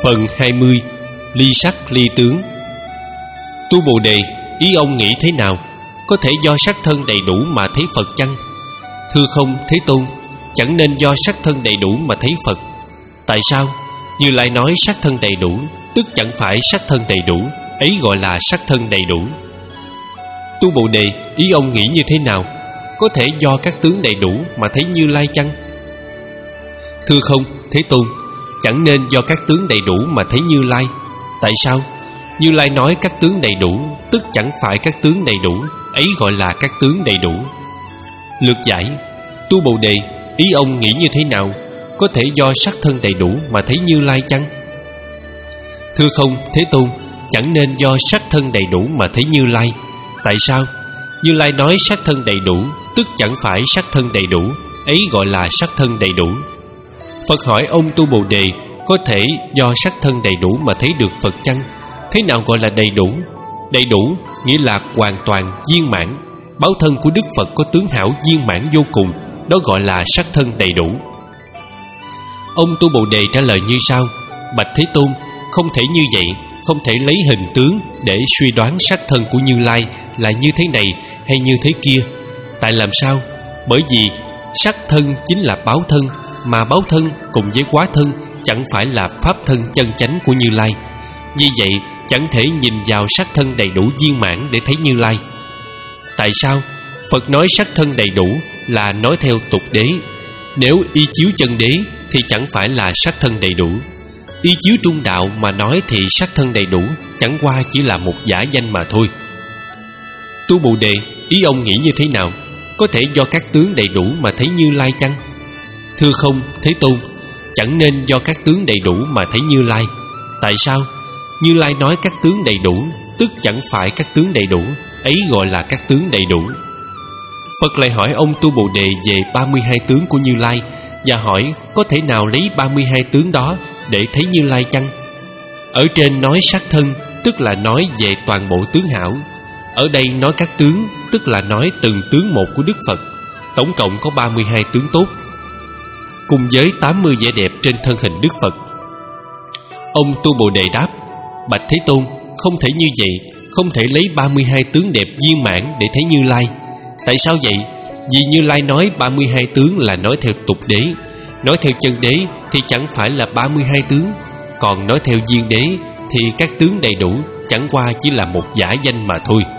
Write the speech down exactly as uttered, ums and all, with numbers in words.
Phần hai mươi. Ly sắc ly tướng. Tu Bồ Đề, ý ông nghĩ thế nào? Có thể do sắc thân đầy đủ mà thấy Phật chăng? Thưa không, Thế Tôn, chẳng nên do sắc thân đầy đủ mà thấy Phật. Tại sao? Như Lai nói sắc thân đầy đủ, tức chẳng phải sắc thân đầy đủ, ấy gọi là sắc thân đầy đủ. Tu Bồ Đề, ý ông nghĩ như thế nào? Có thể do các tướng đầy đủ mà thấy Như Lai chăng? Thưa không, Thế Tôn, chẳng nên do các tướng đầy đủ mà thấy Như Lai. Tại sao? Như Lai nói các tướng đầy đủ, tức chẳng phải các tướng đầy đủ, ấy gọi là các tướng đầy đủ. Lược giải. Tu Bồ Đề, ý ông nghĩ như thế nào? Có thể do sắc thân đầy đủ mà thấy Như Lai chăng? Thưa không, Thế Tôn, chẳng nên do sắc thân đầy đủ mà thấy Như Lai. Tại sao? Như Lai nói sắc thân đầy đủ, tức chẳng phải sắc thân đầy đủ, ấy gọi là sắc thân đầy đủ. Phật hỏi ông Tu Bồ Đề, có thể do sắc thân đầy đủ mà thấy được Phật chăng? Thế nào gọi là đầy đủ? Đầy đủ nghĩa là hoàn toàn, viên mãn. Báo thân của Đức Phật có tướng hảo viên mãn vô cùng, đó gọi là sắc thân đầy đủ. Ông Tu Bồ Đề trả lời như sau: Bạch Thế Tôn, không thể như vậy, không thể lấy hình tướng để suy đoán sắc thân của Như Lai là như thế này hay như thế kia. Tại làm sao? Bởi vì sắc thân chính là báo thân, mà báo thân cùng với hóa thân chẳng phải là pháp thân chân chánh của Như Lai. Vì vậy chẳng thể nhìn vào sắc thân đầy đủ viên mãn để thấy Như Lai. Tại sao? Phật nói sắc thân đầy đủ là nói theo tục đế. Nếu y chiếu chân đế thì chẳng phải là sắc thân đầy đủ. Y chiếu trung đạo mà nói thì sắc thân đầy đủ chẳng qua chỉ là một giả danh mà thôi. Tu Bồ Đề, ý ông nghĩ như thế nào? Có thể do các tướng đầy đủ mà thấy Như Lai chăng? Thưa không, Thế Tôn, chẳng nên do các tướng đầy đủ mà thấy Như Lai. Tại sao? Như Lai nói các tướng đầy đủ, tức chẳng phải các tướng đầy đủ, ấy gọi là các tướng đầy đủ. Phật lại hỏi ông Tu Bồ Đề về ba mươi hai tướng của Như Lai, và hỏi có thể nào lấy ba mươi hai tướng đó để thấy Như Lai chăng? Ở trên nói sắc thân, tức là nói về toàn bộ tướng hảo. Ở đây nói các tướng, tức là nói từng tướng một của Đức Phật. Tổng cộng có ba mươi hai tướng tốt, cùng với tám mươi vẻ đẹp trên thân hình Đức Phật. Ông Tu Bồ Đề đáp: Bạch Thế Tôn, không thể như vậy, không thể lấy ba mươi hai tướng đẹp viên mãn để thấy Như Lai. Tại sao vậy? Vì Như Lai nói ba mươi hai tướng là nói theo tục đế. Nói theo chân đế thì chẳng phải là ba mươi hai tướng. Còn nói theo viên đế thì các tướng đầy đủ chẳng qua chỉ là một giả danh mà thôi.